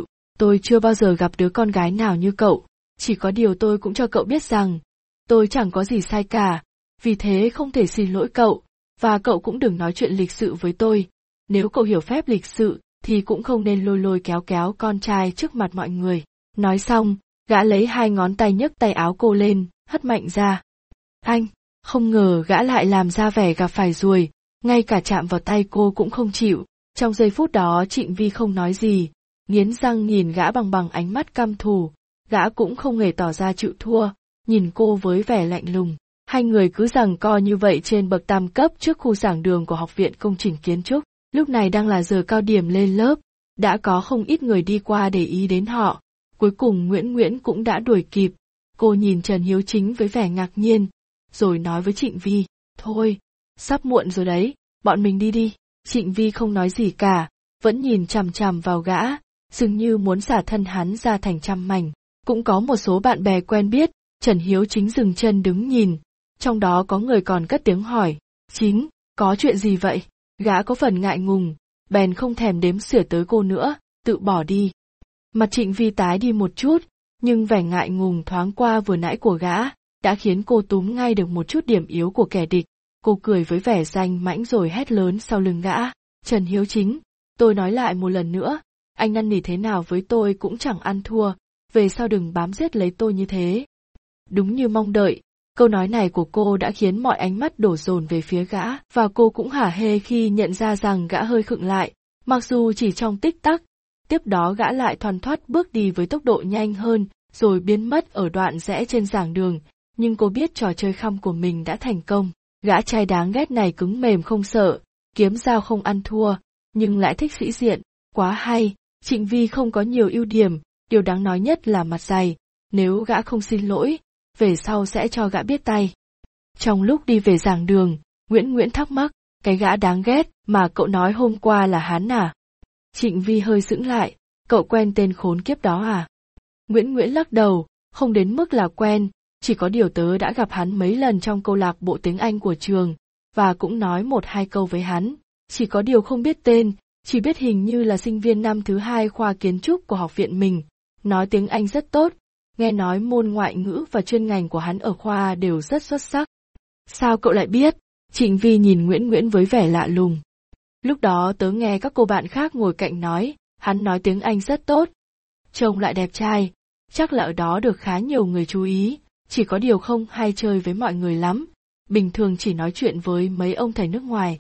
tôi chưa bao giờ gặp đứa con gái nào như cậu, chỉ có điều tôi cũng cho cậu biết rằng, tôi chẳng có gì sai cả, vì thế không thể xin lỗi cậu, và cậu cũng đừng nói chuyện lịch sự với tôi. Nếu cậu hiểu phép lịch sự, thì cũng không nên lôi lôi kéo kéo con trai trước mặt mọi người. Nói xong, gã lấy hai ngón tay nhấc tay áo cô lên, hất mạnh ra. Anh, không ngờ gã lại làm ra vẻ gặp phải ruồi, ngay cả chạm vào tay cô cũng không chịu. Trong giây phút đó Trịnh Vi không nói gì, nghiến răng nhìn gã bằng bằng ánh mắt căm thù, gã cũng không hề tỏ ra chịu thua, nhìn cô với vẻ lạnh lùng. Hai người cứ giằng co như vậy trên bậc tam cấp trước khu giảng đường của Học viện Công trình Kiến trúc. Lúc này đang là giờ cao điểm lên lớp, đã có không ít người đi qua để ý đến họ. Cuối cùng Nguyễn Nguyễn cũng đã đuổi kịp, cô nhìn Trần Hiếu Chính với vẻ ngạc nhiên, rồi nói với Trịnh Vi, thôi, sắp muộn rồi đấy, bọn mình đi đi. Trịnh Vi không nói gì cả, vẫn nhìn chằm chằm vào gã, dường như muốn xả thân hắn ra thành trăm mảnh. Cũng có một số bạn bè quen biết, Trần Hiếu Chính dừng chân đứng nhìn, trong đó có người còn cất tiếng hỏi, Chính, có chuyện gì vậy? Gã có phần ngại ngùng, bèn không thèm đếm xỉa tới cô nữa, tự bỏ đi. Mặt Trịnh Vi tái đi một chút, nhưng vẻ ngại ngùng thoáng qua vừa nãy của gã, đã khiến cô túm ngay được một chút điểm yếu của kẻ địch. Cô cười với vẻ danh mãnh rồi hét lớn sau lưng gã, Trần Hiếu Chính, tôi nói lại một lần nữa, anh năn nỉ thế nào với tôi cũng chẳng ăn thua, về sau đừng bám giết lấy tôi như thế. Đúng như mong đợi, câu nói này của cô đã khiến mọi ánh mắt đổ dồn về phía gã, và cô cũng hả hê khi nhận ra rằng gã hơi khựng lại, mặc dù chỉ trong tích tắc. Tiếp đó gã lại thoăn thoắt bước đi với tốc độ nhanh hơn, rồi biến mất ở đoạn rẽ trên giảng đường, nhưng cô biết trò chơi khăm của mình đã thành công. Gã trai đáng ghét này cứng mềm không sợ, kiếm dao không ăn thua, nhưng lại thích sĩ diện, quá hay. Trịnh Vi không có nhiều ưu điểm, điều đáng nói nhất là mặt dày, nếu gã không xin lỗi, về sau sẽ cho gã biết tay. Trong lúc đi về giảng đường, Nguyễn Nguyễn thắc mắc, cái gã đáng ghét mà cậu nói hôm qua là hắn à? Trịnh Vi hơi sững lại, cậu quen tên khốn kiếp đó à? Nguyễn Nguyễn lắc đầu, không đến mức là quen, chỉ có điều tớ đã gặp hắn mấy lần trong câu lạc bộ tiếng Anh của trường, và cũng nói một hai câu với hắn, chỉ có điều không biết tên, chỉ biết hình như là sinh viên năm thứ hai khoa kiến trúc của học viện mình, nói tiếng Anh rất tốt, nghe nói môn ngoại ngữ và chuyên ngành của hắn ở khoa đều rất xuất sắc. Sao cậu lại biết? Trịnh Vi nhìn Nguyễn Nguyễn với vẻ lạ lùng. Lúc đó tớ nghe các cô bạn khác ngồi cạnh nói, hắn nói tiếng Anh rất tốt, trông lại đẹp trai, chắc là ở đó được khá nhiều người chú ý, chỉ có điều không hay chơi với mọi người lắm, bình thường chỉ nói chuyện với mấy ông thầy nước ngoài.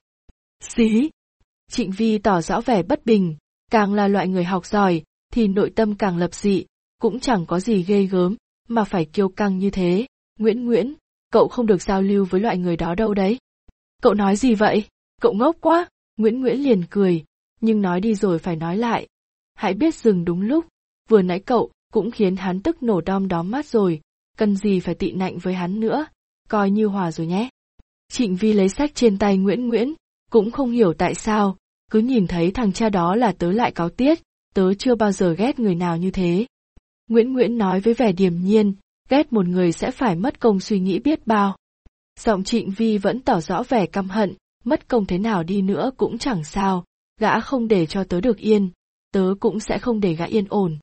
Xí! Trịnh Vi tỏ rõ vẻ bất bình, càng là loại người học giỏi, thì nội tâm càng lập dị, cũng chẳng có gì ghê gớm, mà phải kiêu căng như thế. Nguyễn Nguyễn, cậu không được giao lưu với loại người đó đâu đấy. Cậu nói gì vậy? Cậu ngốc quá! Nguyễn Nguyễn liền cười, nhưng nói đi rồi phải nói lại. Hãy biết dừng đúng lúc, vừa nãy cậu cũng khiến hắn tức nổ đom đóm mắt rồi, cần gì phải tị nạnh với hắn nữa, coi như hòa rồi nhé. Trịnh Vi lấy sách trên tay Nguyễn Nguyễn, cũng không hiểu tại sao, cứ nhìn thấy thằng cha đó là tớ lại cáu tiết, tớ chưa bao giờ ghét người nào như thế. Nguyễn Nguyễn nói với vẻ điềm nhiên, ghét một người sẽ phải mất công suy nghĩ biết bao. Giọng Trịnh Vi vẫn tỏ rõ vẻ căm hận, mất công thế nào đi nữa cũng chẳng sao, gã không để cho tớ được yên, tớ cũng sẽ không để gã yên ổn.